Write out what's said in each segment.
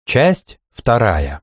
Часть 2.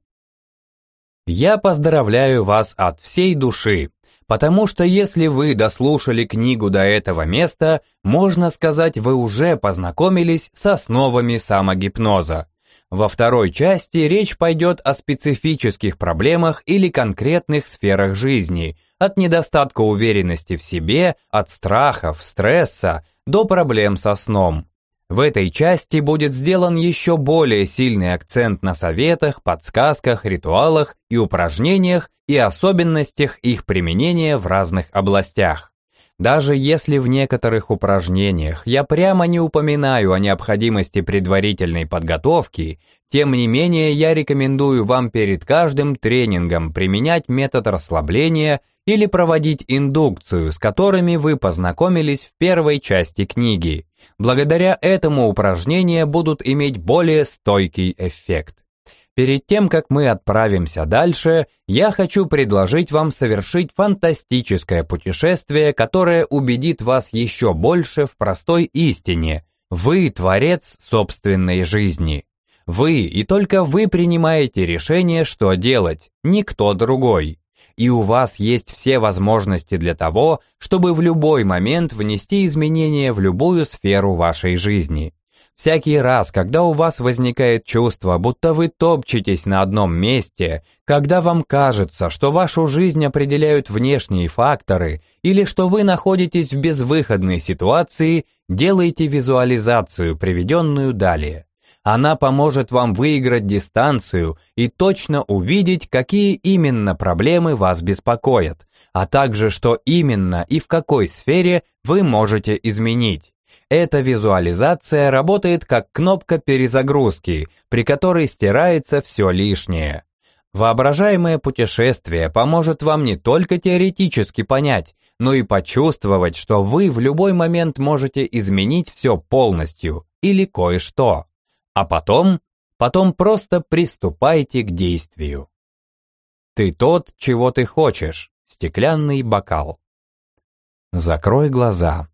Я поздравляю вас от всей души, потому что если вы дослушали книгу до этого места, можно сказать, вы уже познакомились с основами самогипноза. Во второй части речь пойдет о специфических проблемах или конкретных сферах жизни, от недостатка уверенности в себе, от страхов, стресса до проблем со сном. В этой части будет сделан еще более сильный акцент на советах, подсказках, ритуалах и упражнениях и особенностях их применения в разных областях. Даже если в некоторых упражнениях я прямо не упоминаю о необходимости предварительной подготовки, тем не менее я рекомендую вам перед каждым тренингом применять метод расслабления или проводить индукцию, с которыми вы познакомились в первой части книги. Благодаря этому упражнения будут иметь более стойкий эффект. Перед тем, как мы отправимся дальше, я хочу предложить вам совершить фантастическое путешествие, которое убедит вас еще больше в простой истине. Вы творец собственной жизни. Вы и только вы принимаете решение, что делать, никто другой. И у вас есть все возможности для того, чтобы в любой момент внести изменения в любую сферу вашей жизни. Всякий раз, когда у вас возникает чувство, будто вы топчетесь на одном месте, когда вам кажется, что вашу жизнь определяют внешние факторы или что вы находитесь в безвыходной ситуации, делайте визуализацию, приведенную далее. Она поможет вам выиграть дистанцию и точно увидеть, какие именно проблемы вас беспокоят, а также что именно и в какой сфере вы можете изменить. Эта визуализация работает как кнопка перезагрузки, при которой стирается все лишнее. Воображаемое путешествие поможет вам не только теоретически понять, но и почувствовать, что вы в любой момент можете изменить все полностью или кое-что. А потом просто приступайте к действию. Ты тот, чего ты хочешь. Стеклянный бокал. Закрой глаза.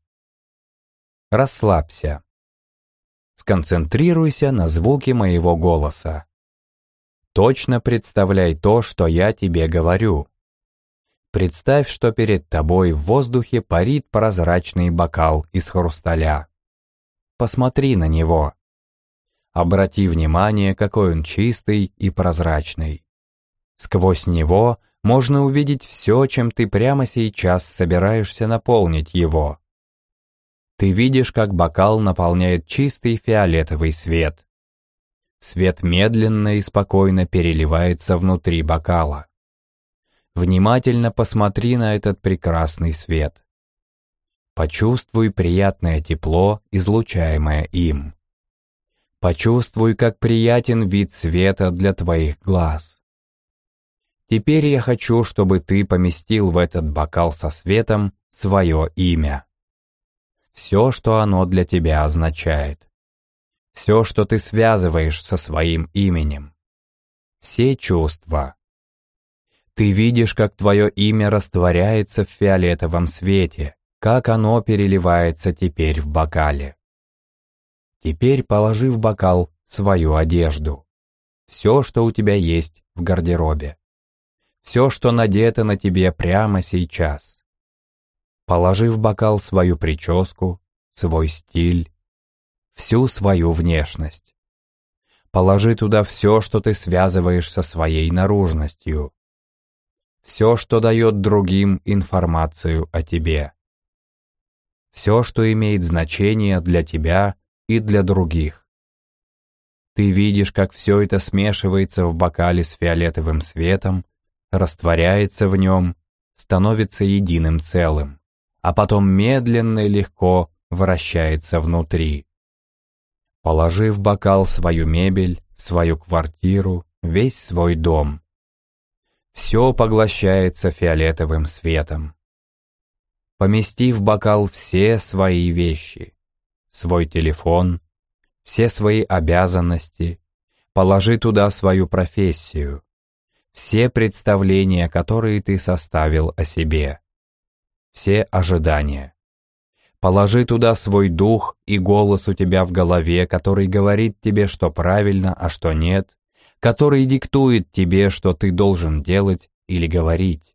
Расслабься. Сконцентрируйся на звуке моего голоса. Точно представляй то, что я тебе говорю. Представь, что перед тобой в воздухе парит прозрачный бокал из хрусталя. Посмотри на него. Обрати внимание, какой он чистый и прозрачный. Сквозь него можно увидеть все, чем ты прямо сейчас собираешься наполнить его. Ты видишь, как бокал наполняет чистый фиолетовый свет. Свет медленно и спокойно переливается внутри бокала. Внимательно посмотри на этот прекрасный свет. Почувствуй приятное тепло, излучаемое им. Почувствуй, как приятен вид света для твоих глаз. Теперь я хочу, чтобы ты поместил в этот бокал со светом свое имя. Все, что оно для тебя означает. Все, что ты связываешь со своим именем. Все чувства. Ты видишь, как твое имя растворяется в фиолетовом свете, как оно переливается теперь в бокале. Теперь положи в бокал свою одежду. Все, что у тебя есть в гардеробе. Все, что надето на тебе прямо сейчас. Положи в бокал свою прическу, свой стиль, всю свою внешность. Положи туда все, что ты связываешь со своей наружностью. Все, что дает другим информацию о тебе. Все, что имеет значение для тебя и для других. Ты видишь, как все это смешивается в бокале с фиолетовым светом, растворяется в нем, становится единым целым, а потом медленно и легко вращается внутри. Положи в бокал свою мебель, свою квартиру, весь свой дом. Все поглощается фиолетовым светом. Помести в бокал все свои вещи, свой телефон, все свои обязанности, положи туда свою профессию, все представления, которые ты составил о себе, все ожидания. Положи туда свой дух и голос у тебя в голове, который говорит тебе, что правильно, а что нет, который диктует тебе, что ты должен делать или говорить.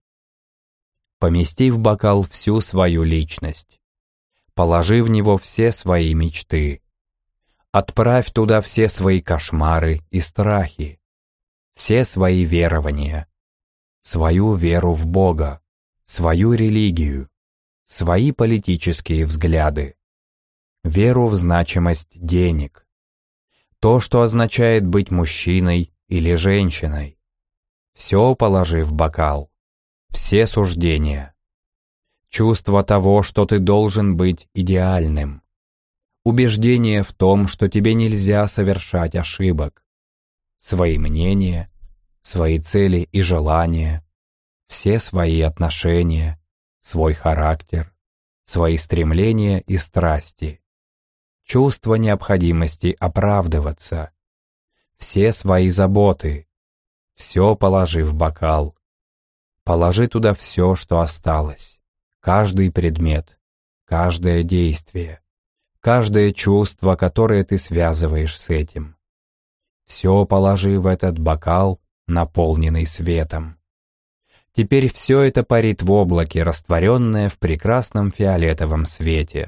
Помести в бокал всю свою личность. Положи в него все свои мечты. Отправь туда все свои кошмары и страхи, все свои верования, свою веру в Бога, свою религию, свои политические взгляды, веру в значимость денег, то, что означает быть мужчиной или женщиной. Все положи в бокал, все суждения. Чувство того, что ты должен быть идеальным. Убеждение в том, что тебе нельзя совершать ошибок. Свои мнения, свои цели и желания, все свои отношения, свой характер, свои стремления и страсти. Чувство необходимости оправдываться. Все свои заботы. Все положи в бокал. Положи туда все, что осталось. Каждый предмет, каждое действие, каждое чувство, которое ты связываешь с этим. Все положи в этот бокал, наполненный светом. Теперь все это парит в облаке, растворенное в прекрасном фиолетовом свете.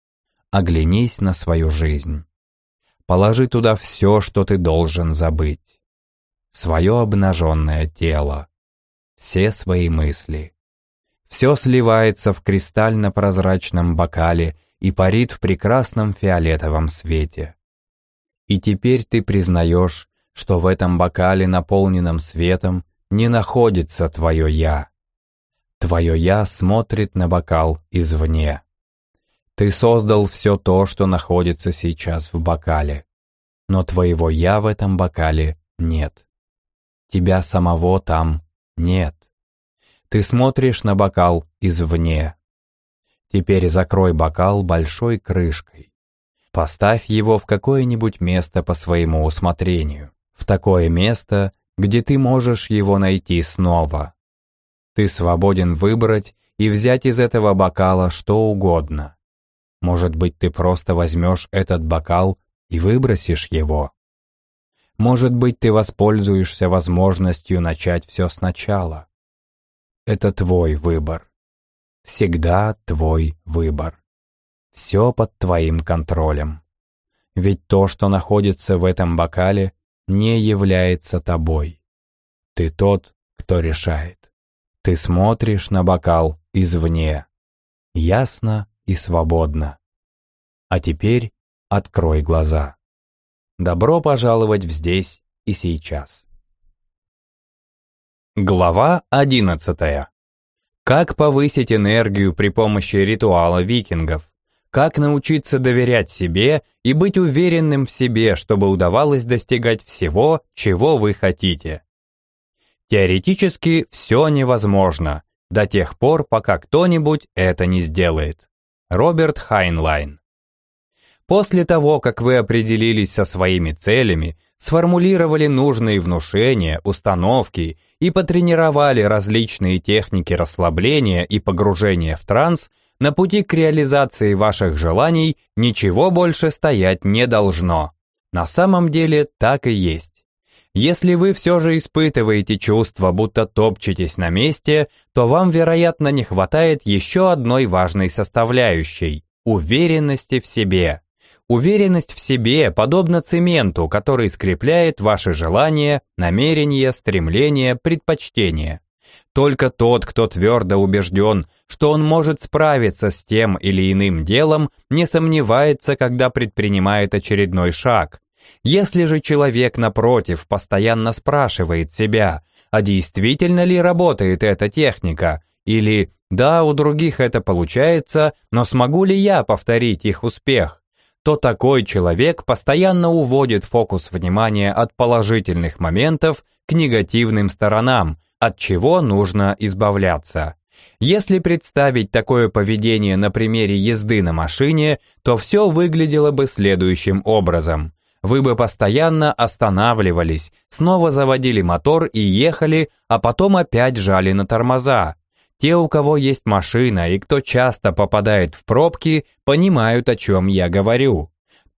Оглянись на свою жизнь. Положи туда все, что ты должен забыть. Свое обнаженное тело, все свои мысли. Все сливается в кристально-прозрачном бокале и парит в прекрасном фиолетовом свете. И теперь ты признаешь, что в этом бокале, наполненном светом, не находится твое «я». Твое «я» смотрит на бокал извне. Ты создал все то, что находится сейчас в бокале, но твоего «я» в этом бокале нет. Тебя самого там нет. Ты смотришь на бокал извне. Теперь закрой бокал большой крышкой. Поставь его в какое-нибудь место по своему усмотрению. В такое место, где ты можешь его найти снова. Ты свободен выбрать и взять из этого бокала что угодно. Может быть, ты просто возьмешь этот бокал и выбросишь его. Может быть, ты воспользуешься возможностью начать все сначала. Это твой выбор. Всегда твой выбор. Все под твоим контролем. Ведь то, что находится в этом бокале, не является тобой. Ты тот, кто решает. Ты смотришь на бокал извне. Ясно и свободно. А теперь открой глаза. Добро пожаловать в здесь и сейчас. Глава 11. Как повысить энергию при помощи ритуала викингов? Как научиться доверять себе и быть уверенным в себе, чтобы удавалось достигать всего, чего вы хотите? Теоретически все невозможно, до тех пор, пока кто-нибудь это не сделает. Роберт Хайнлайн. После того, как вы определились со своими целями, сформулировали нужные внушения, установки и потренировали различные техники расслабления и погружения в транс, на пути к реализации ваших желаний ничего больше стоять не должно. На самом деле так и есть. Если вы все же испытываете чувство, будто топчетесь на месте, то вам, вероятно, не хватает еще одной важной составляющей – уверенности в себе. Уверенность в себе подобна цементу, который скрепляет ваши желания, намерения, стремления, предпочтения. Только тот, кто твердо убежден, что он может справиться с тем или иным делом, не сомневается, когда предпринимает очередной шаг. Если же человек, напротив, постоянно спрашивает себя, а действительно ли работает эта техника, или «да, у других это получается, но смогу ли я повторить их успех?», то такой человек постоянно уводит фокус внимания от положительных моментов к негативным сторонам, от чего нужно избавляться. Если представить такое поведение на примере езды на машине, то все выглядело бы следующим образом. Вы бы постоянно останавливались, снова заводили мотор и ехали, а потом опять жали на тормоза. Те, у кого есть машина и кто часто попадает в пробки, понимают, о чем я говорю.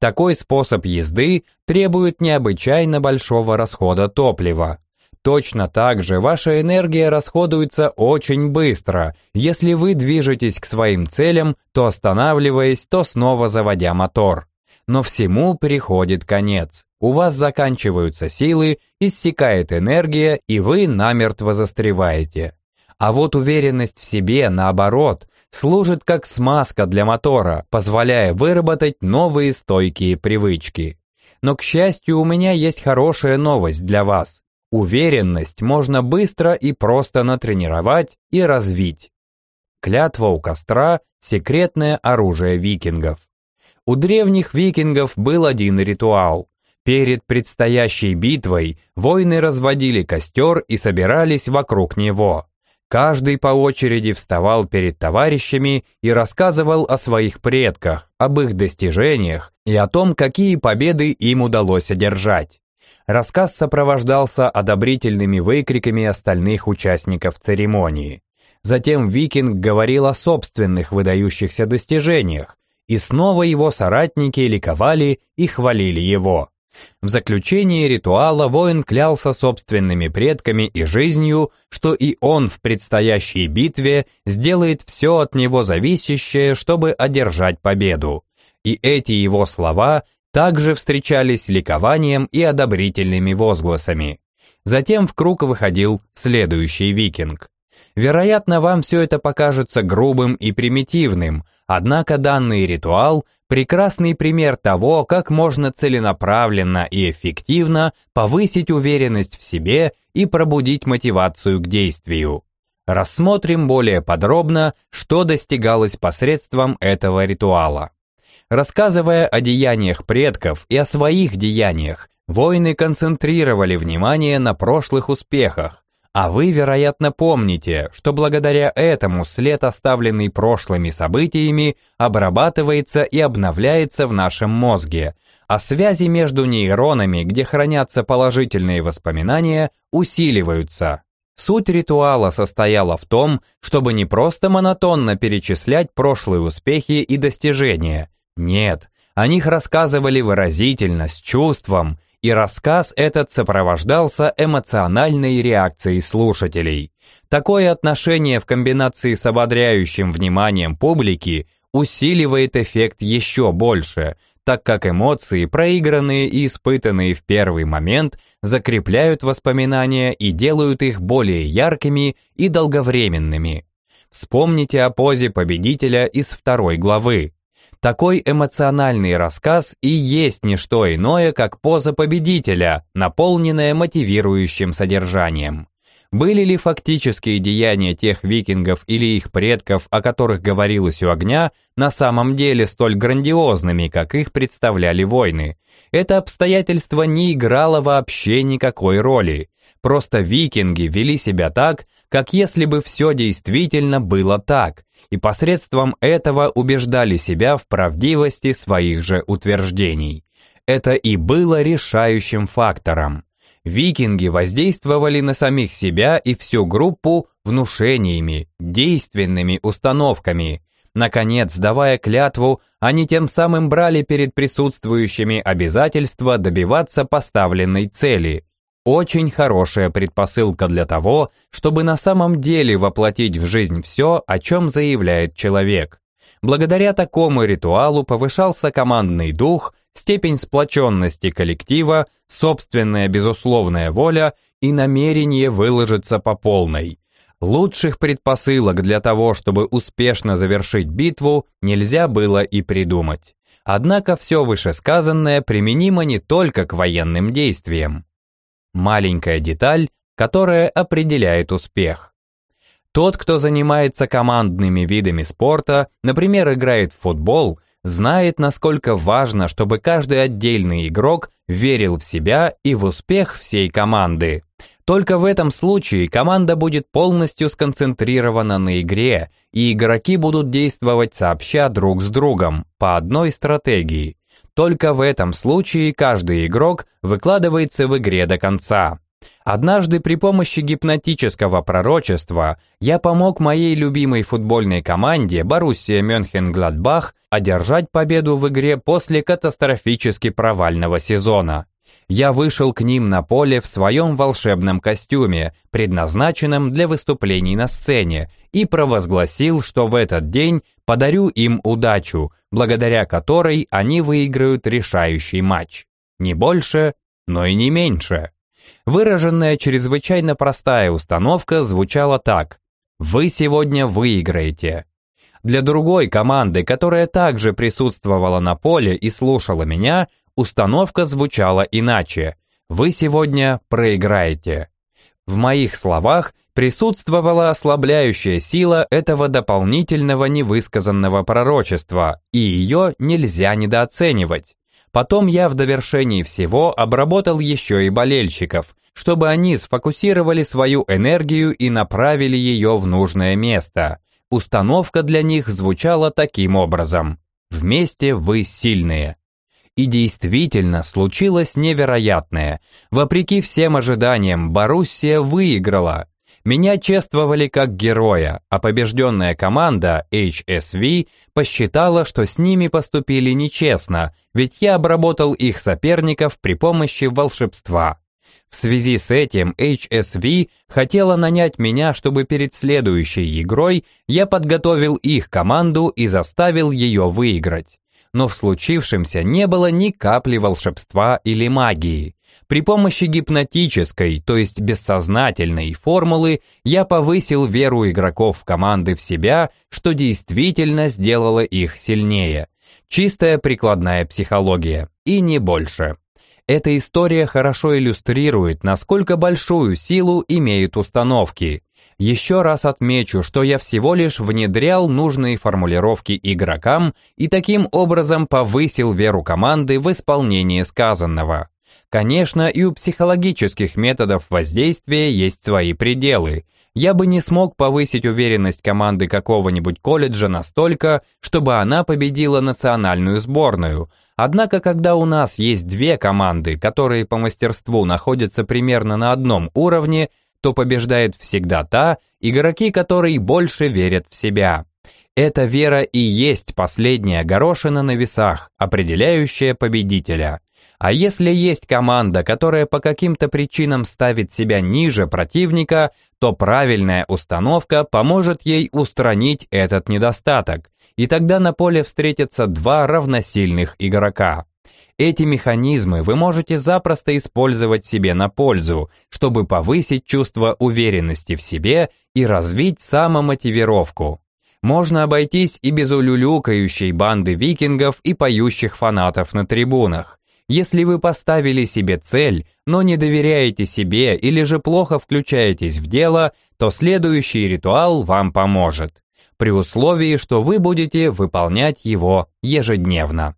Такой способ езды требует необычайно большого расхода топлива. Точно так же ваша энергия расходуется очень быстро, если вы движетесь к своим целям, то останавливаясь, то снова заводя мотор. Но всему приходит конец. У вас заканчиваются силы, иссякает энергия, и вы намертво застреваете. А вот уверенность в себе, наоборот, служит как смазка для мотора, позволяя выработать новые стойкие привычки. Но, к счастью, у меня есть хорошая новость для вас. Уверенность можно быстро и просто натренировать и развить. Клятва у костра – секретное оружие викингов. У древних викингов был один ритуал. Перед предстоящей битвой воины разводили костер и собирались вокруг него. Каждый по очереди вставал перед товарищами и рассказывал о своих предках, об их достижениях и о том, какие победы им удалось одержать. Рассказ сопровождался одобрительными выкриками остальных участников церемонии. Затем викинг говорил о собственных выдающихся достижениях, и снова его соратники ликовали и хвалили его. В заключении ритуала воин клялся собственными предками и жизнью, что и он в предстоящей битве сделает все от него зависящее, чтобы одержать победу. И эти его слова также встречались ликованием и одобрительными возгласами. Затем в круг выходил следующий викинг. Вероятно, вам все это покажется грубым и примитивным, однако данный ритуал – прекрасный пример того, как можно целенаправленно и эффективно повысить уверенность в себе и пробудить мотивацию к действию. Рассмотрим более подробно, что достигалось посредством этого ритуала. Рассказывая о деяниях предков и о своих деяниях, воины концентрировали внимание на прошлых успехах, а вы, вероятно, помните, что благодаря этому след, оставленный прошлыми событиями, обрабатывается и обновляется в нашем мозге, а связи между нейронами, где хранятся положительные воспоминания, усиливаются. Суть ритуала состояла в том, чтобы не просто монотонно перечислять прошлые успехи и достижения. Нет, о них рассказывали выразительно, с чувством, и рассказ этот сопровождался эмоциональной реакцией слушателей. Такое отношение в комбинации с ободряющим вниманием публики усиливает эффект еще больше, так как эмоции, проигранные и испытанные в первый момент, закрепляют воспоминания и делают их более яркими и долговременными. Вспомните о позе победителя из 2 главы. Такой эмоциональный рассказ и есть не что иное, как поза победителя, наполненная мотивирующим содержанием. Были ли фактические деяния тех викингов или их предков, о которых говорилось у огня, на самом деле столь грандиозными, как их представляли войны? Это обстоятельство не играло вообще никакой роли. Просто викинги вели себя так, как если бы все действительно было так, и посредством этого убеждали себя в правдивости своих же утверждений. Это и было решающим фактором. Викинги воздействовали на самих себя и всю группу внушениями, действенными установками. Наконец, давая клятву, они тем самым брали перед присутствующими обязательство добиваться поставленной цели. Очень хорошая предпосылка для того, чтобы на самом деле воплотить в жизнь все, о чем заявляет человек. Благодаря такому ритуалу повышался командный дух, степень сплоченности коллектива, собственная безусловная воля и намерение выложиться по полной. Лучших предпосылок для того, чтобы успешно завершить битву, нельзя было и придумать. Однако все вышесказанное применимо не только к военным действиям. Маленькая деталь, которая определяет успех. Тот, кто занимается командными видами спорта, например, играет в футбол, знает, насколько важно, чтобы каждый отдельный игрок верил в себя и в успех всей команды. Только в этом случае команда будет полностью сконцентрирована на игре, и игроки будут действовать сообща друг с другом, по одной стратегии. Только в этом случае каждый игрок выкладывается в игре до конца. Однажды при помощи гипнотического пророчества я помог моей любимой футбольной команде Боруссия Мönchengladbach одержать победу в игре после катастрофически провального сезона. Я вышел к ним на поле в своем волшебном костюме, предназначенном для выступлений на сцене, и провозгласил, что в этот день подарю им удачу, благодаря которой они выиграют решающий матч. Не больше, но и не меньше. Выраженная чрезвычайно простая установка звучала так: «Вы сегодня выиграете». Для другой команды, которая также присутствовала на поле и слушала меня, установка звучала иначе: «Вы сегодня проиграете». В моих словах присутствовала ослабляющая сила этого дополнительного невысказанного пророчества, и ее нельзя недооценивать. Потом я в довершении всего обработал еще и болельщиков, чтобы они сфокусировали свою энергию и направили ее в нужное место. Установка для них звучала таким образом: «Вместе вы сильные». И действительно случилось невероятное. Вопреки всем ожиданиям, Боруссия выиграла. Меня чествовали как героя, а побежденная команда HSV посчитала, что с ними поступили нечестно, ведь я обработал их соперников при помощи волшебства. В связи с этим HSV хотела нанять меня, чтобы перед следующей игрой я подготовил их команду и заставил ее выиграть. Но в случившемся не было ни капли волшебства или магии. При помощи гипнотической, то есть бессознательной формулы я повысил веру игроков в команды в себя, что действительно сделало их сильнее. Чистая прикладная психология, и не больше. Эта история хорошо иллюстрирует, насколько большую силу имеют установки. Еще раз отмечу, что я всего лишь внедрял нужные формулировки игрокам и таким образом повысил веру команды в исполнение сказанного. Конечно, и у психологических методов воздействия есть свои пределы. Я бы не смог повысить уверенность команды какого-нибудь колледжа настолько, чтобы она победила национальную сборную. Однако, когда у нас есть две команды, которые по мастерству находятся примерно на одном уровне, то побеждает всегда та, игроки которой больше верят в себя. Эта вера и есть последняя горошина на весах, определяющая победителя. А если есть команда, которая по каким-то причинам ставит себя ниже противника, то правильная установка поможет ей устранить этот недостаток, и тогда на поле встретятся два равносильных игрока. Эти механизмы вы можете запросто использовать себе на пользу, чтобы повысить чувство уверенности в себе и развить самомотивировку. Можно обойтись и без улюлюкающей банды викингов и поющих фанатов на трибунах. Если вы поставили себе цель, но не доверяете себе или же плохо включаетесь в дело, то следующий ритуал вам поможет, при условии, что вы будете выполнять его ежедневно.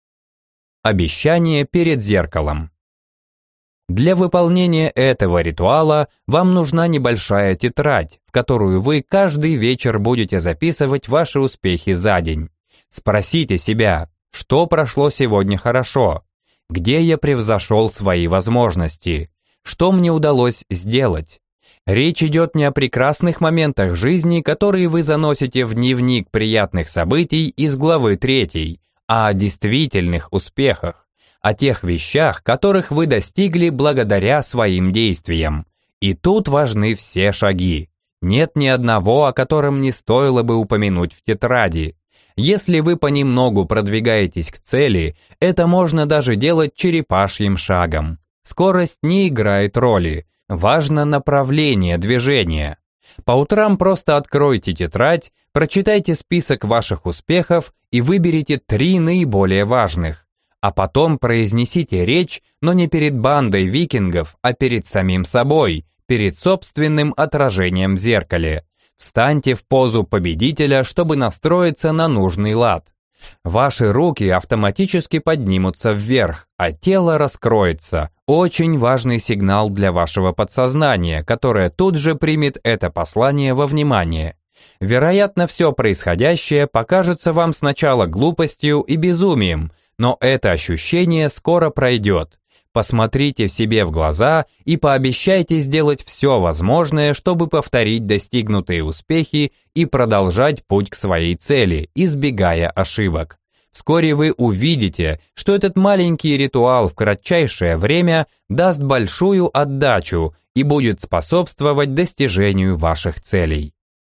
Обещание перед зеркалом. Для выполнения этого ритуала вам нужна небольшая тетрадь, в которую вы каждый вечер будете записывать ваши успехи за день. Спросите себя, что прошло сегодня хорошо, где я превзошел свои возможности, что мне удалось сделать. Речь идет не о прекрасных моментах жизни, которые вы заносите в дневник приятных событий из главы 3, а о действительных успехах, о тех вещах, которых вы достигли благодаря своим действиям. И тут важны все шаги. Нет ни одного, о котором не стоило бы упомянуть в тетради. Если вы понемногу продвигаетесь к цели, это можно даже делать черепашьим шагом. Скорость не играет роли, важно направление движения. По утрам просто откройте тетрадь, прочитайте список ваших успехов и выберите 3 наиболее важных. А потом произнесите речь, но не перед бандой викингов, а перед самим собой, перед собственным отражением в зеркале. Встаньте в позу победителя, чтобы настроиться на нужный лад. Ваши руки автоматически поднимутся вверх, а тело раскроется. Очень важный сигнал для вашего подсознания, которое тут же примет это послание во внимание. Вероятно, все происходящее покажется вам сначала глупостью и безумием, но это ощущение скоро пройдет. Посмотрите себе в глаза и пообещайте сделать все возможное, чтобы повторить достигнутые успехи и продолжать путь к своей цели, избегая ошибок. Вскоре вы увидите, что этот маленький ритуал в кратчайшее время даст большую отдачу и будет способствовать достижению ваших целей.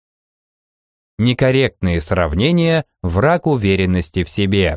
Некорректные сравнения – враг уверенности в себе.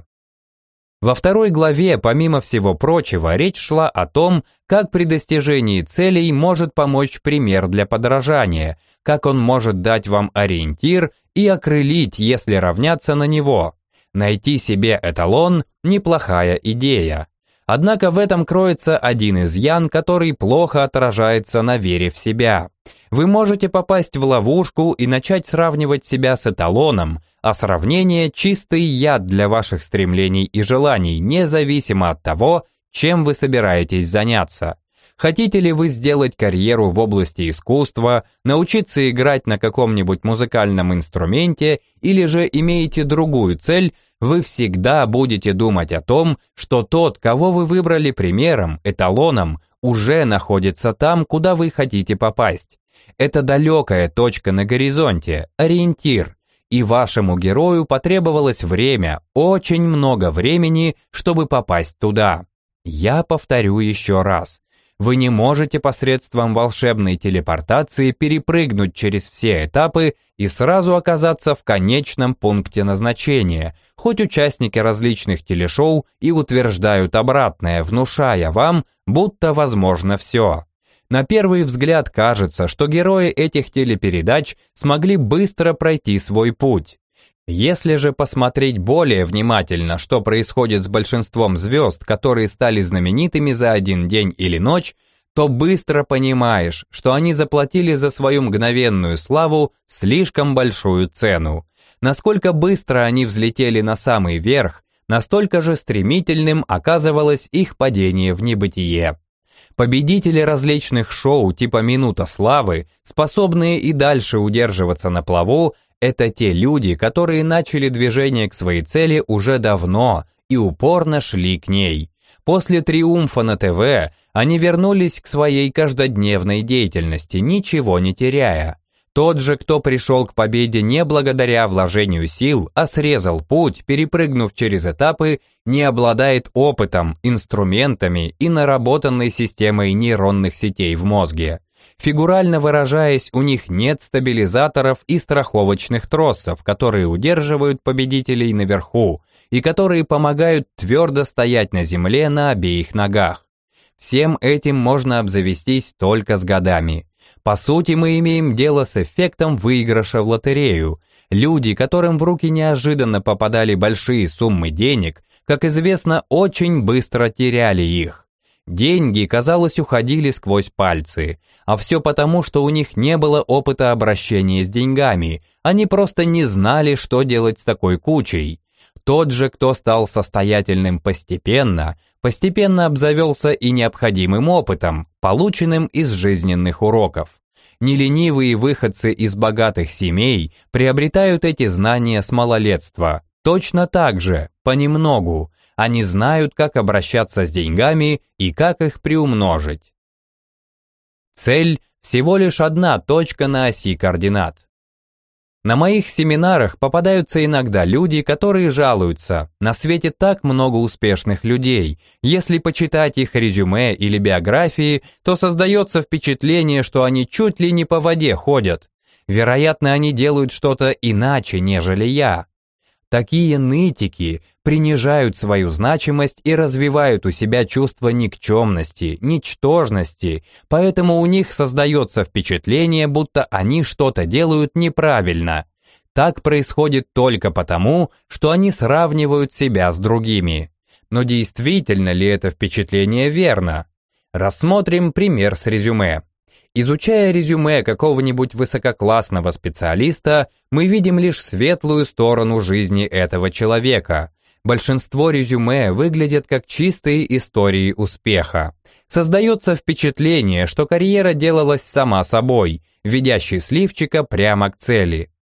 Во второй главе, помимо всего прочего, речь шла о том, как при достижении целей может помочь пример для подражания, как он может дать вам ориентир и окрылить, если равняться на него. Найти себе эталон – неплохая идея. Однако в этом кроется один изъян, который плохо отражается на вере в себя. Вы можете попасть в ловушку и начать сравнивать себя с эталоном, а сравнение – чистый яд для ваших стремлений и желаний, независимо от того, чем вы собираетесь заняться. Хотите ли вы сделать карьеру в области искусства, научиться играть на каком-нибудь музыкальном инструменте или же имеете другую цель, вы всегда будете думать о том, что тот, кого вы выбрали примером, эталоном, уже находится там, куда вы хотите попасть. Это далекая точка на горизонте, ориентир. И вашему герою потребовалось время, очень много времени, чтобы попасть туда. Я повторю еще раз. Вы не можете посредством волшебной телепортации перепрыгнуть через все этапы и сразу оказаться в конечном пункте назначения, хоть участники различных телешоу и утверждают обратное, внушая вам, будто возможно все. На первый взгляд кажется, что герои этих телепередач смогли быстро пройти свой путь. Если же посмотреть более внимательно, что происходит с большинством звезд, которые стали знаменитыми за один день или ночь, то быстро понимаешь, что они заплатили за свою мгновенную славу слишком большую цену. Насколько быстро они взлетели на самый верх, настолько же стремительным оказывалось их падение в небытие. Победители различных шоу типа «Минута славы», способные и дальше удерживаться на плаву, это те люди, которые начали движение к своей цели уже давно и упорно шли к ней. После триумфа на ТВ они вернулись к своей каждодневной деятельности, ничего не теряя. Тот же, кто пришел к победе не благодаря вложению сил, а срезал путь, перепрыгнув через этапы, не обладает опытом, инструментами и наработанной системой нейронных сетей в мозге. Фигурально выражаясь, у них нет стабилизаторов и страховочных тросов, которые удерживают победителей наверху и которые помогают твердо стоять на земле на обеих ногах. Всем этим можно обзавестись только с годами. По сути, мы имеем дело с эффектом выигрыша в лотерею. Люди, которым в руки неожиданно попадали большие суммы денег, как известно, очень быстро теряли их. Деньги, казалось, уходили сквозь пальцы, а все потому, что у них не было опыта обращения с деньгами, они просто не знали, что делать с такой кучей. Тот же, кто стал состоятельным постепенно обзавелся и необходимым опытом, полученным из жизненных уроков. Неленивые выходцы из богатых семей приобретают эти знания с малолетства. Точно так же, понемногу, они знают, как обращаться с деньгами и как их приумножить. Цель – всего лишь одна точка на оси координат. На моих семинарах попадаются иногда люди, которые жалуются, на свете так много успешных людей. Если почитать их резюме или биографии, то создается впечатление, что они чуть ли не по воде ходят. Вероятно, они делают что-то иначе, нежели я. Такие нытики принижают свою значимость и развивают у себя чувство никчемности, ничтожности, поэтому у них создается впечатление, будто они что-то делают неправильно. Так происходит только потому, что они сравнивают себя с другими. Но действительно ли это впечатление верно? Рассмотрим пример с резюме. Изучая резюме какого-нибудь высококлассного специалиста, мы видим лишь светлую сторону жизни этого человека. Большинство резюме выглядят как чистые истории успеха. Создается впечатление, что карьера делалась сама собой, ведя счастливчика прямо к цели.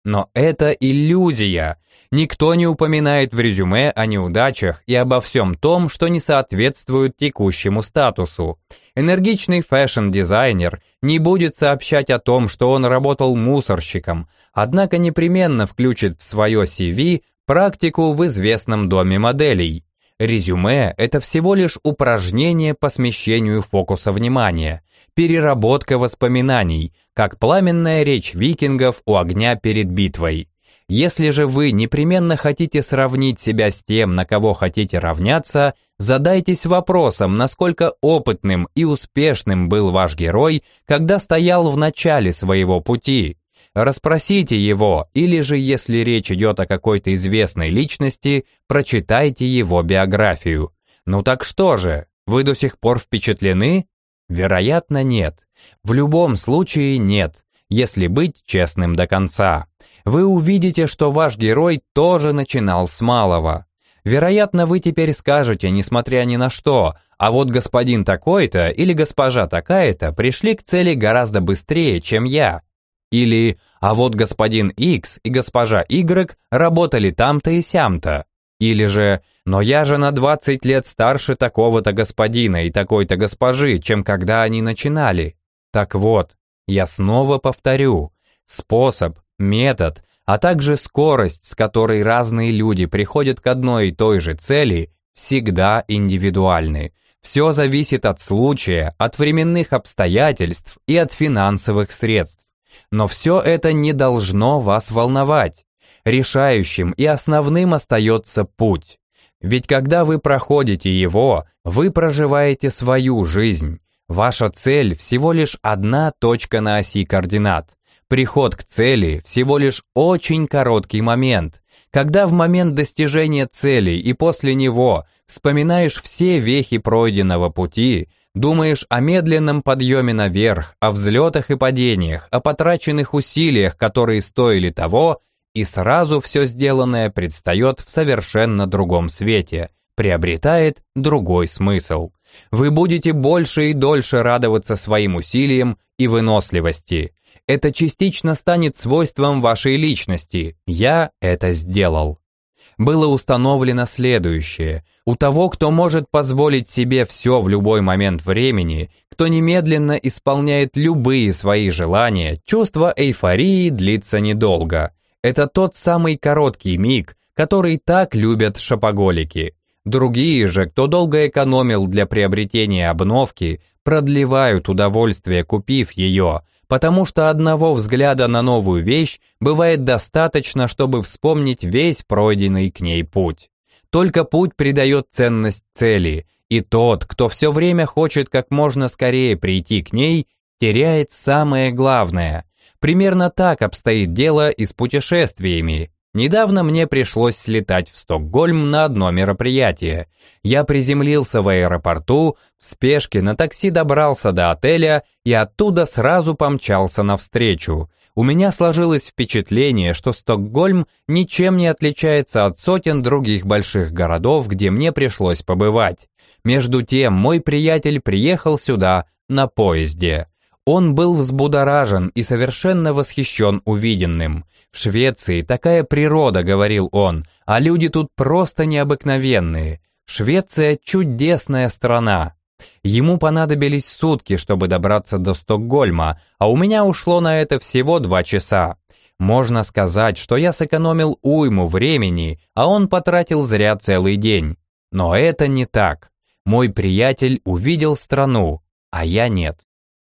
Но это иллюзия. Никто не упоминает в резюме о неудачах и обо всем том, что не соответствует текущему статусу. Энергичный фэшн-дизайнер не будет сообщать о том, что он работал мусорщиком, однако непременно включит в свое CV практику в известном доме моделей. Резюме – это всего лишь упражнение по смещению фокуса внимания, переработка воспоминаний, как пламенная речь викингов у огня перед битвой. Если же вы непременно хотите сравнить себя с тем, на кого хотите равняться, задайтесь вопросом, насколько опытным и успешным был ваш герой, когда стоял в начале своего пути. Расспросите его, или же, если речь идет о какой-то известной личности, прочитайте его биографию. Ну так что же, вы до сих пор впечатлены? Вероятно, нет. В любом случае нет, если быть честным до конца. Вы увидите, что ваш герой тоже начинал с малого. Вероятно, вы теперь скажете, несмотря ни на что, а вот господин такой-то или госпожа такая-то пришли к цели гораздо быстрее, чем я. Или «а вот господин X и госпожа Y работали там-то и сям-то». Или же «но я же на 20 лет старше такого-то господина и такой-то госпожи, чем когда они начинали». Так вот, я снова повторю, способ, метод, а также скорость, с которой разные люди приходят к одной и той же цели, всегда индивидуальны. Все зависит от случая, от временных обстоятельств и от финансовых средств. Но все это не должно вас волновать. Решающим и основным остается путь. Ведь когда вы проходите его, вы проживаете свою жизнь. Ваша цель всего лишь одна точка на оси координат. Приход к цели всего лишь очень короткий момент. Когда в момент достижения цели и после него вспоминаешь все вехи пройденного пути, думаешь о медленном подъеме наверх, о взлетах и падениях, о потраченных усилиях, которые стоили того, и сразу все сделанное предстает в совершенно другом свете, приобретает другой смысл. Вы будете больше и дольше радоваться своим усилиям и выносливости. Это частично станет свойством вашей личности. Я это сделал. Было установлено следующее. У того, кто может позволить себе все в любой момент времени, кто немедленно исполняет любые свои желания, чувство эйфории длится недолго. Это тот самый короткий миг, который так любят шопоголики. Другие же, кто долго экономил для приобретения обновки, продлевают удовольствие, купив ее, потому что одного взгляда на новую вещь бывает достаточно, чтобы вспомнить весь пройденный к ней путь. Только путь придает ценность цели, и тот, кто все время хочет как можно скорее прийти к ней, теряет самое главное. Примерно так обстоит дело и с путешествиями. Недавно мне пришлось слетать в Стокгольм на одно мероприятие. Я приземлился в аэропорту, в спешке на такси добрался до отеля и оттуда сразу помчался навстречу. У меня сложилось впечатление, что Стокгольм ничем не отличается от сотен других больших городов, где мне пришлось побывать. Между тем, мой приятель приехал сюда на поезде. Он был взбудоражен и совершенно восхищен увиденным. В Швеции такая природа, говорил он, а люди тут просто необыкновенные. Швеция – чудесная страна. Ему понадобились сутки, чтобы добраться до Стокгольма, а у меня ушло на это всего 2 часа. Можно сказать, что я сэкономил уйму времени, а он потратил зря целый день. Но это не так. Мой приятель увидел страну, а я нет.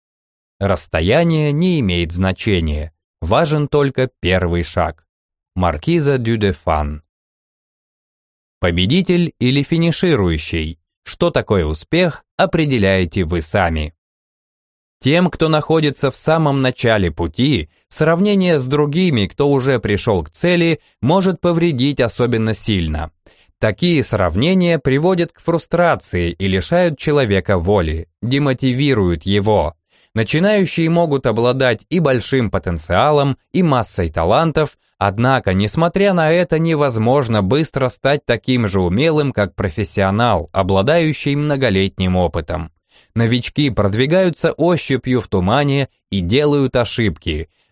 Расстояние не имеет значения. Важен только первый шаг. Маркиза дю Дефан. Победитель или финиширующий? Что такое успех, определяете вы сами. Тем, кто находится в самом начале пути, сравнение с другими, кто уже пришел к цели, может повредить особенно сильно. Такие сравнения приводят к фрустрации и лишают человека воли, демотивируют его. Начинающие могут обладать и большим потенциалом, и массой талантов, однако, несмотря на это, невозможно быстро стать таким же умелым, как профессионал, обладающий многолетним опытом. Новички продвигаются ощупью в тумане и делают ошибки.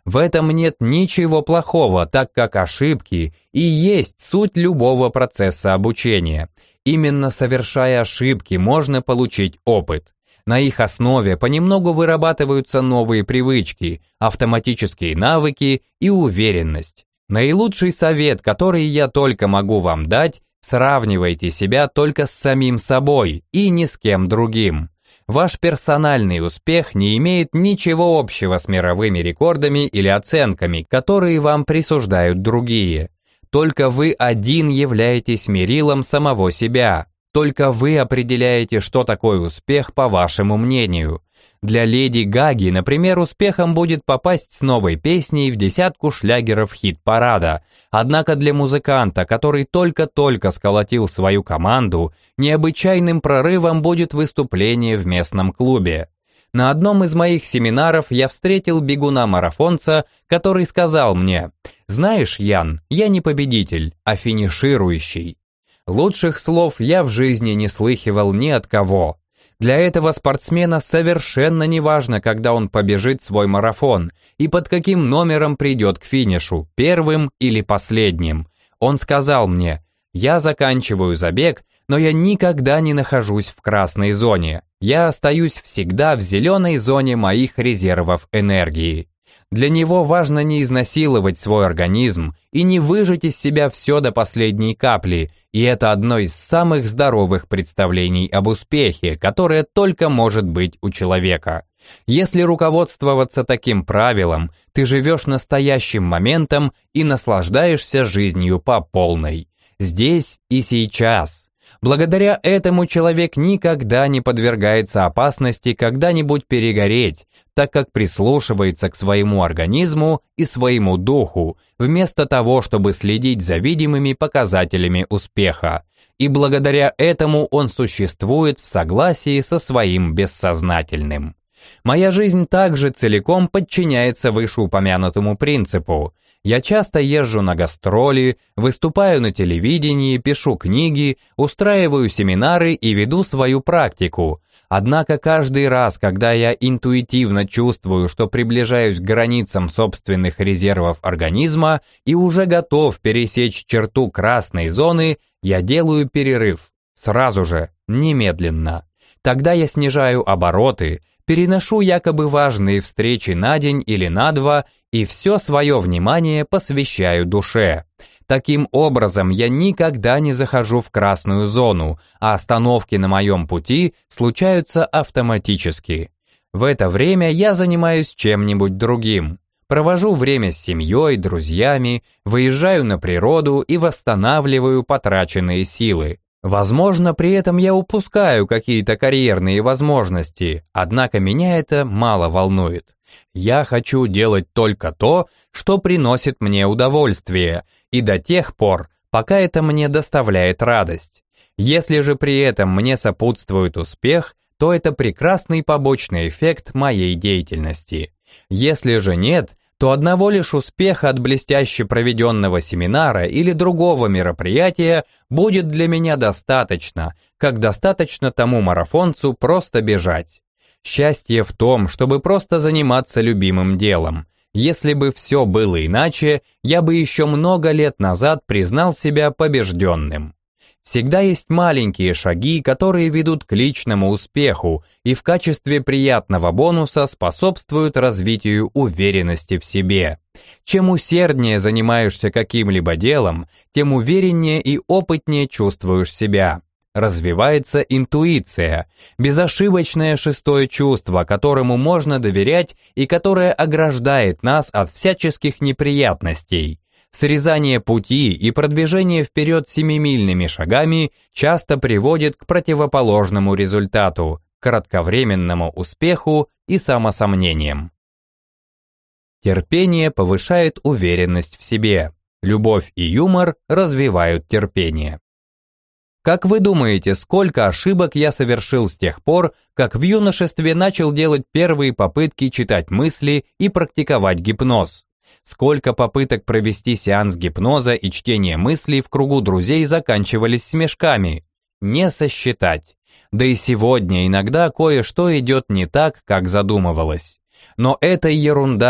В этом нет ничего плохого, так как ошибки и есть суть любого процесса обучения. Именно совершая ошибки, можно получить опыт. На их основе понемногу вырабатываются новые привычки, автоматические навыки и уверенность. Наилучший совет, который я только могу вам дать, сравнивайте себя только с самим собой и ни с кем другим. Ваш персональный успех не имеет ничего общего с мировыми рекордами или оценками, которые вам присуждают другие. Только вы один являетесь мерилом самого себя. Только вы определяете, что такое успех по вашему мнению. Для Леди Гаги, например, успехом будет попасть с новой песней в десятку шлягеров хит-парада. Однако для музыканта, который только-только сколотил свою команду, необычайным прорывом будет выступление в местном клубе. На одном из моих семинаров я встретил бегуна-марафонца, который сказал мне: «Знаешь, Ян, я не победитель, а финиширующий». Лучших слов я в жизни не слыхивал ни от кого. Для этого спортсмена совершенно не важно, когда он побежит свой марафон и под каким номером придет к финишу, первым или последним. Он сказал мне: «Я заканчиваю забег, но я никогда не нахожусь в красной зоне. Я остаюсь всегда в зеленой зоне моих резервов энергии». Для него важно не изнасиловать свой организм и не выжать из себя все до последней капли, и это одно из самых здоровых представлений об успехе, которое только может быть у человека. Если руководствоваться таким правилом, ты живешь настоящим моментом и наслаждаешься жизнью по полной. Здесь и сейчас. Благодаря этому человек никогда не подвергается опасности когда-нибудь перегореть, так как прислушивается к своему организму и своему духу, вместо того, чтобы следить за видимыми показателями успеха. И благодаря этому он существует в согласии со своим бессознательным. Моя жизнь также целиком подчиняется вышеупомянутому принципу. Я часто езжу на гастроли, выступаю на телевидении, пишу книги, устраиваю семинары и веду свою практику. Однако каждый раз, когда я интуитивно чувствую, что приближаюсь к границам собственных резервов организма и уже готов пересечь черту красной зоны, я делаю перерыв. Сразу же, немедленно. Тогда я снижаю обороты, переношу якобы важные встречи на день или на два и все свое внимание посвящаю душе. Таким образом, я никогда не захожу в красную зону, а остановки на моем пути случаются автоматически. В это время я занимаюсь чем-нибудь другим. Провожу время с семьей, друзьями, выезжаю на природу и восстанавливаю потраченные силы. Возможно, при этом я упускаю какие-то карьерные возможности, однако меня это мало волнует. Я хочу делать только то, что приносит мне удовольствие, и до тех пор, пока это мне доставляет радость. Если же при этом мне сопутствует успех, то это прекрасный побочный эффект моей деятельности. Если же нет, то одного лишь успеха от блестяще проведенного семинара или другого мероприятия будет для меня достаточно, как достаточно тому марафонцу просто бежать. Счастье в том, чтобы просто заниматься любимым делом. Если бы все было иначе, я бы еще много лет назад признал себя побежденным. Всегда есть маленькие шаги, которые ведут к личному успеху и в качестве приятного бонуса способствуют развитию уверенности в себе. Чем усерднее занимаешься каким-либо делом, тем увереннее и опытнее чувствуешь себя. Развивается интуиция, безошибочное шестое чувство, которому можно доверять и которое ограждает нас от всяческих неприятностей. Срезание пути и продвижение вперед семимильными шагами часто приводит к противоположному результату, кратковременному успеху и самосомнениям. Терпение повышает уверенность в себе. Любовь и юмор развивают терпение. Как вы думаете, сколько ошибок я совершил с тех пор, как в юношестве начал делать первые попытки читать мысли и практиковать гипноз? Сколько попыток провести сеанс гипноза и чтения мыслей в кругу друзей заканчивались смешками? Не сосчитать. Да и сегодня иногда кое-что идет не так, как задумывалось. Но это ерунда.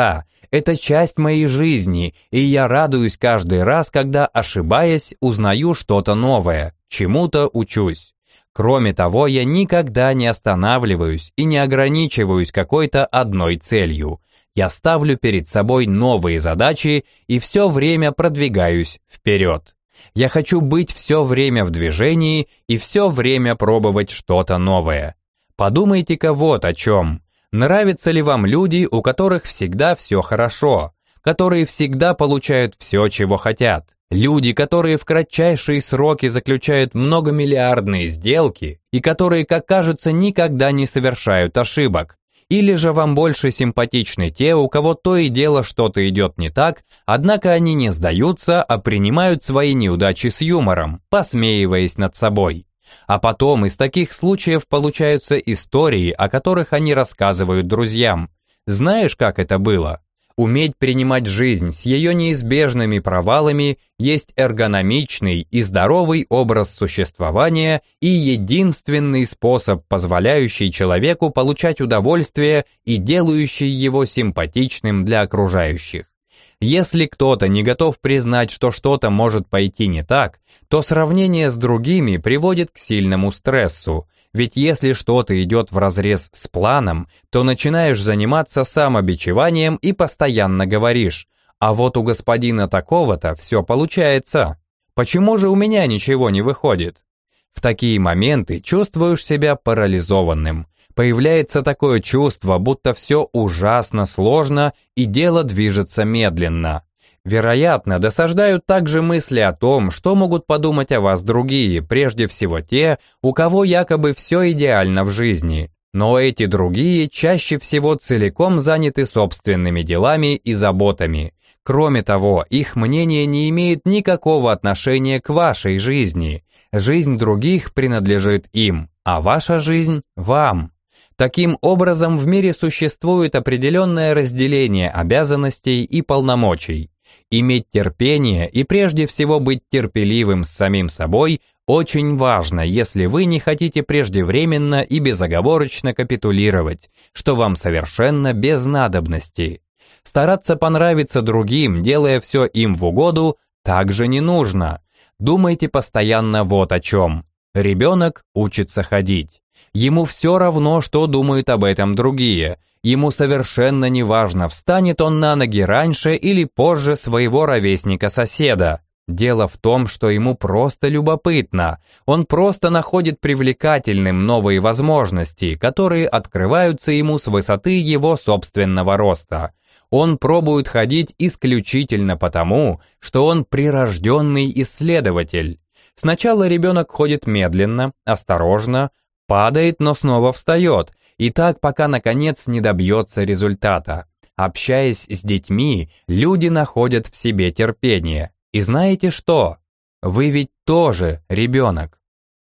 Это часть моей жизни, и я радуюсь каждый раз, когда, ошибаясь, узнаю что-то новое, чему-то учусь. Кроме того, я никогда не останавливаюсь и не ограничиваюсь какой-то одной целью. Я ставлю перед собой новые задачи и все время продвигаюсь вперед. Я хочу быть все время в движении и все время пробовать что-то новое. Подумайте-ка вот о чем. Нравятся ли вам люди, у которых всегда все хорошо, которые всегда получают все, чего хотят? Люди, которые в кратчайшие сроки заключают многомиллиардные сделки и которые, как кажется, никогда не совершают ошибок. Или же вам больше симпатичны те, у кого то и дело что-то идет не так, однако они не сдаются, а принимают свои неудачи с юмором, посмеиваясь над собой. А потом из таких случаев получаются истории, о которых они рассказывают друзьям. Знаешь, как это было? Уметь принимать жизнь с ее неизбежными провалами есть эргономичный и здоровый образ существования и единственный способ, позволяющий человеку получать удовольствие и делающий его симпатичным для окружающих. Если кто-то не готов признать, что что-то может пойти не так, то сравнение с другими приводит к сильному стрессу. Ведь если что-то идет вразрез с планом, то начинаешь заниматься самобичеванием и постоянно говоришь: «А вот у господина такого-то все получается. Почему же у меня ничего не выходит?» В такие моменты чувствуешь себя парализованным. Появляется такое чувство, будто все ужасно сложно и дело движется медленно. Вероятно, досаждают также мысли о том, что могут подумать о вас другие, прежде всего те, у кого якобы все идеально в жизни. Но эти другие чаще всего целиком заняты собственными делами и заботами. Кроме того, их мнение не имеет никакого отношения к вашей жизни. Жизнь других принадлежит им, а ваша жизнь – вам. Таким образом, в мире существует определенное разделение обязанностей и полномочий. Иметь терпение и прежде всего быть терпеливым с самим собой очень важно, если вы не хотите преждевременно и безоговорочно капитулировать, что вам совершенно без надобности. Стараться понравиться другим, делая все им в угоду, также не нужно. Думайте постоянно вот о чем. Ребенок учится ходить. Ему все равно, что думают об этом другие. Ему совершенно не важно, встанет он на ноги раньше или позже своего ровесника-соседа. Дело в том, что ему просто любопытно. Он просто находит привлекательным новые возможности, которые открываются ему с высоты его собственного роста. Он пробует ходить исключительно потому, что он прирожденный исследователь. Сначала ребенок ходит медленно, осторожно, падает, но снова встает, и так пока наконец не добьется результата. Общаясь с детьми, люди находят в себе терпение. И знаете что? Вы ведь тоже ребенок.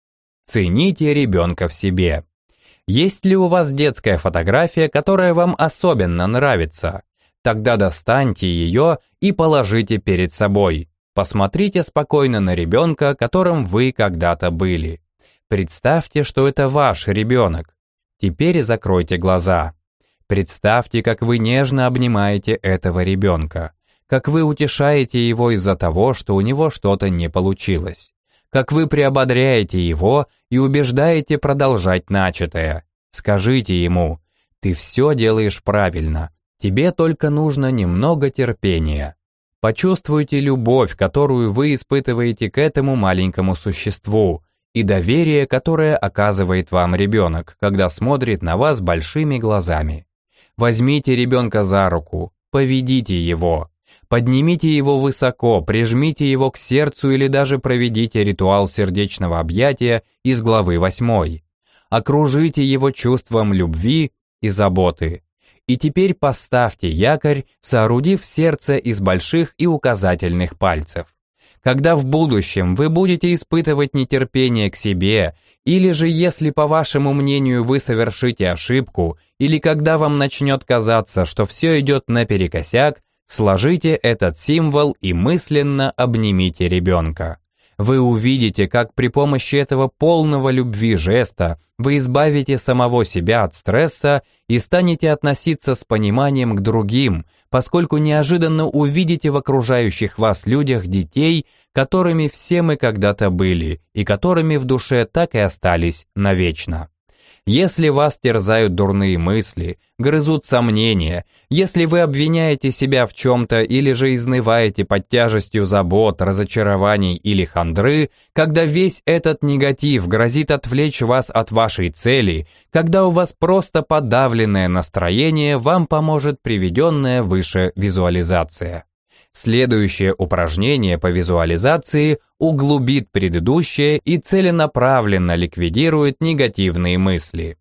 Цените ребенка в себе. Есть ли у вас детская фотография, которая вам особенно нравится? Тогда достаньте ее и положите перед собой. Посмотрите спокойно на ребенка, которым вы когда-то были. Представьте, что это ваш ребенок. Теперь закройте глаза. Представьте, как вы нежно обнимаете этого ребенка, как вы утешаете его из-за того, что у него что-то не получилось, как вы приободряете его и убеждаете продолжать начатое. Скажите ему: «Ты все делаешь правильно, тебе только нужно немного терпения». Почувствуйте любовь, которую вы испытываете к этому маленькому существу, и доверие, которое оказывает вам ребенок, когда смотрит на вас большими глазами. Возьмите ребенка за руку, поведите его, поднимите его высоко, прижмите его к сердцу или даже проведите ритуал сердечного объятия из главы 8. Окружите его чувством любви и заботы. И теперь поставьте якорь, соорудив сердце из больших и указательных пальцев. Когда в будущем вы будете испытывать нетерпение к себе, или же если, по вашему мнению, вы совершите ошибку, или когда вам начнет казаться, что все идет наперекосяк, сложите этот символ и мысленно обнимите ребенка. Вы увидите, как при помощи этого полного любви жеста вы избавите самого себя от стресса и станете относиться с пониманием к другим, поскольку неожиданно увидите в окружающих вас людях детей, которыми все мы когда-то были и которыми в душе так и остались навечно. Если вас терзают дурные мысли, грызут сомнения, если вы обвиняете себя в чем-то или же изнываете под тяжестью забот, разочарований или хандры, когда весь этот негатив грозит отвлечь вас от вашей цели, когда у вас просто подавленное настроение, вам поможет приведенная выше визуализация. Следующее упражнение по визуализации углубит предыдущее и целенаправленно ликвидирует негативные мысли.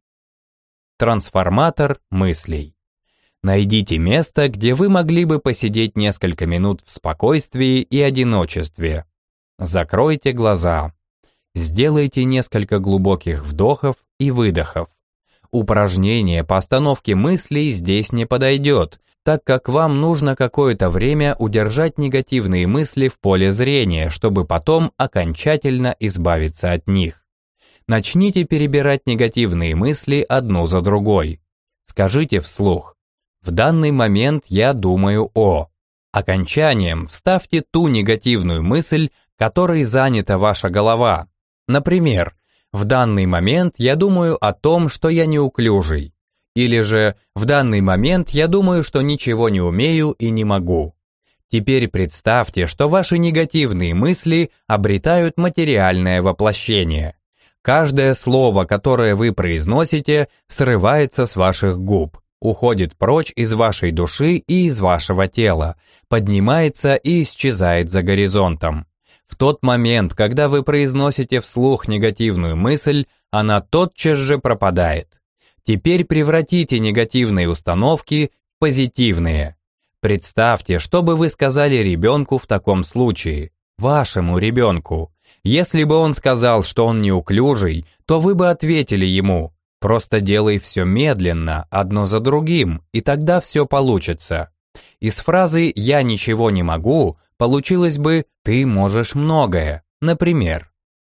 Трансформатор мыслей. Найдите место, где вы могли бы посидеть несколько минут в спокойствии и одиночестве. Закройте глаза. Сделайте несколько глубоких вдохов и выдохов. Упражнение по остановке мыслей здесь не подойдет, так как вам нужно какое-то время удержать негативные мысли в поле зрения, чтобы потом окончательно избавиться от них. Начните перебирать негативные мысли одну за другой. Скажите вслух: «В данный момент я думаю о…» Окончанием вставьте ту негативную мысль, которой занята ваша голова. Например, «В данный момент я думаю о том, что я неуклюжий». Или же «в данный момент я думаю, что ничего не умею и не могу». Теперь представьте, что ваши негативные мысли обретают материальное воплощение. Каждое слово, которое вы произносите, срывается с ваших губ, уходит прочь из вашей души и из вашего тела, поднимается и исчезает за горизонтом. В тот момент, когда вы произносите вслух негативную мысль, она тотчас же пропадает. Теперь превратите негативные установки в позитивные. Представьте, что бы вы сказали ребенку в таком случае, вашему ребенку. Если бы он сказал, что он неуклюжий, то вы бы ответили ему: «Просто делай все медленно, одно за другим, и тогда все получится». Из фразы «я ничего не могу» получилось бы «ты можешь многое», например.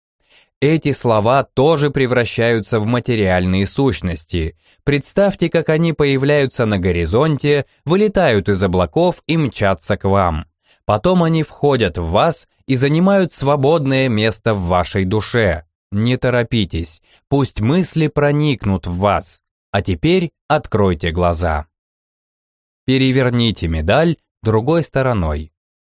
Эти слова тоже превращаются в материальные сущности. Представьте, как они появляются на горизонте, вылетают из облаков и мчатся к вам. Потом они входят в вас и занимают свободное место в вашей душе. Не торопитесь, пусть мысли проникнут в вас. А теперь откройте глаза. Переверните медаль другой стороной.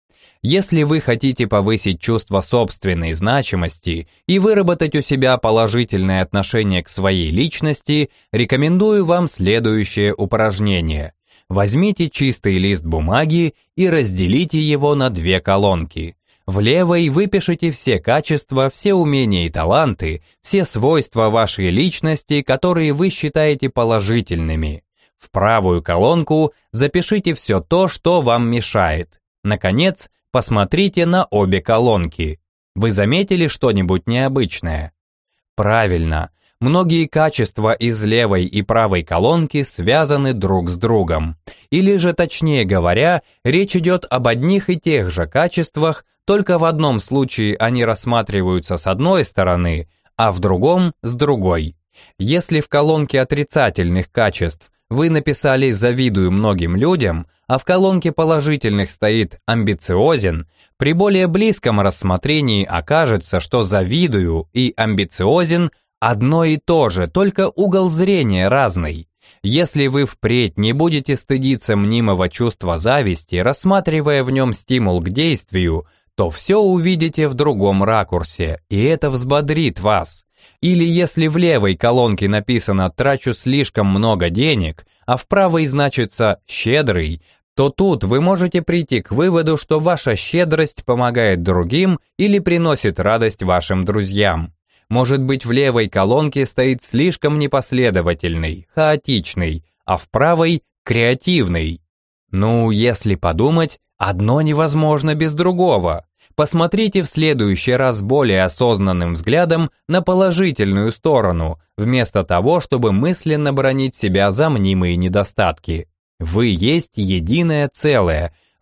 Если вы хотите повысить чувство собственной значимости и выработать у себя положительное отношение к своей личности, рекомендую вам следующее упражнение. Возьмите чистый лист бумаги и разделите его на две колонки. В левой выпишите все качества, все умения и таланты, все свойства вашей личности, которые вы считаете положительными. В правую колонку запишите все то, что вам мешает. Наконец, посмотрите на обе колонки. Вы заметили что-нибудь необычное? Правильно, многие качества из левой и правой колонки связаны друг с другом. Или же, точнее говоря, речь идет об одних и тех же качествах, только в одном случае они рассматриваются с одной стороны, а в другом – с другой. Если в колонке отрицательных качеств вы написали «завидую многим людям», а в колонке положительных стоит «амбициозен», при более близком рассмотрении окажется, что «завидую» и «амбициозен» одно и то же, только угол зрения разный. Если вы впредь не будете стыдиться мнимого чувства зависти, рассматривая в нем стимул к действию, то все увидите в другом ракурсе, и это взбодрит вас. Или если в левой колонке написано «трачу слишком много денег», а в правой значится «щедрый», то тут вы можете прийти к выводу, что ваша щедрость помогает другим или приносит радость вашим друзьям. Может быть, в левой колонке стоит слишком непоследовательный, хаотичный, а в правой – креативный. Ну, если подумать, одно невозможно без другого. Посмотрите в следующий раз более осознанным взглядом на положительную сторону, вместо того, чтобы мысленно бранить себя за мнимые недостатки. Вы есть единое целое,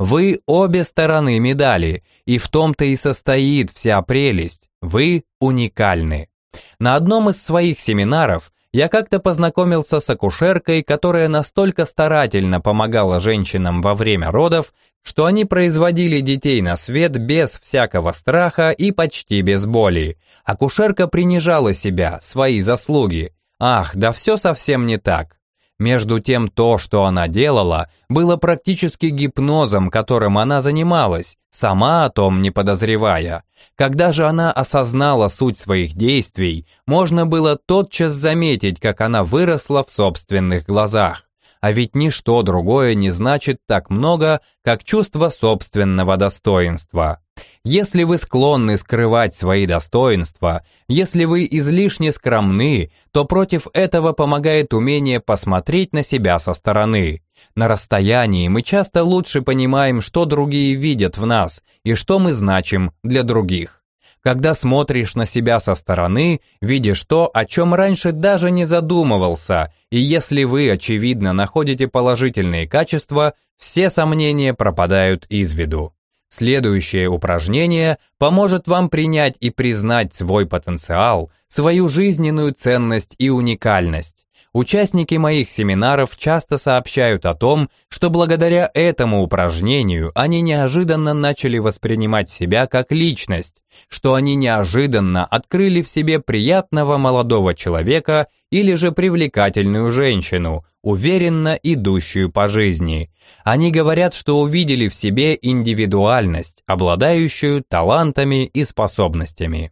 Вы обе стороны медали, и в том-то и состоит вся прелесть. Вы уникальны. На одном из своих семинаров я как-то познакомился с акушеркой, которая настолько старательно помогала женщинам во время родов, что они производили детей на свет без всякого страха и почти без боли. Акушерка принижала себя, свои заслуги. Ах, да все совсем не так. Между тем, то, что она делала, было практически гипнозом, которым она занималась, сама о том не подозревая. Когда же она осознала суть своих действий, можно было тотчас заметить, как она выросла в собственных глазах. А ведь ничто другое не значит так много, как чувство собственного достоинства. Если вы склонны скрывать свои достоинства, если вы излишне скромны, то против этого помогает умение посмотреть на себя со стороны. На расстоянии мы часто лучше понимаем, что другие видят в нас и что мы значим для других. Когда смотришь на себя со стороны, видишь то, о чем раньше даже не задумывался, и если вы, очевидно, находите положительные качества, все сомнения пропадают из виду. Следующее упражнение поможет вам принять и признать свой потенциал, свою жизненную ценность и уникальность. Участники моих семинаров часто сообщают о том, что благодаря этому упражнению они неожиданно начали воспринимать себя как личность, что они неожиданно открыли в себе приятного молодого человека или же привлекательную женщину, уверенно идущую по жизни. Они говорят, что увидели в себе индивидуальность, обладающую талантами и способностями.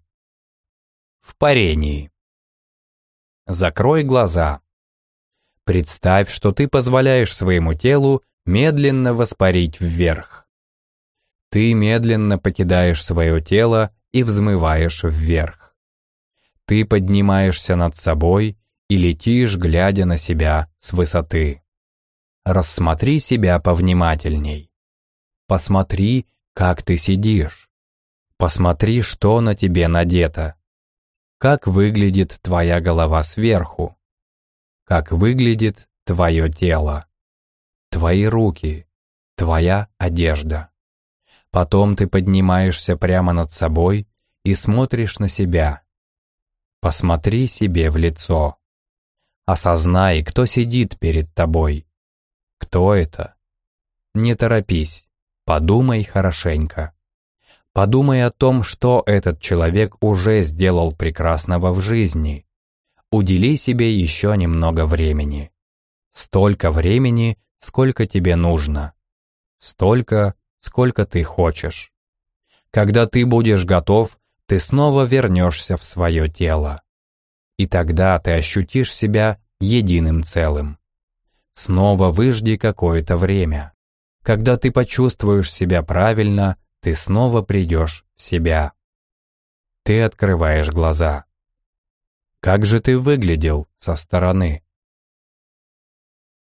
В парении. Закрой глаза. Представь, что ты позволяешь своему телу медленно воспарить вверх. Ты медленно покидаешь свое тело и взмываешь вверх. Ты поднимаешься над собой и летишь, глядя на себя с высоты. Рассмотри себя повнимательней. Посмотри, как ты сидишь. Посмотри, что на тебе надето. Как выглядит твоя голова сверху. Как выглядит твое тело, твои руки, твоя одежда. Потом ты поднимаешься прямо над собой и смотришь на себя. Посмотри себе в лицо. Осознай, кто сидит перед тобой. Кто это? Не торопись, подумай хорошенько. Подумай о том, что этот человек уже сделал прекрасного в жизни. Удели себе еще немного времени. Столько времени, сколько тебе нужно. Столько, сколько ты хочешь. Когда ты будешь готов, ты снова вернешься в свое тело. И тогда ты ощутишь себя единым целым. Снова выжди какое-то время. Когда ты почувствуешь себя правильно, ты снова придешь в себя. Ты открываешь глаза. Как же ты выглядел со стороны?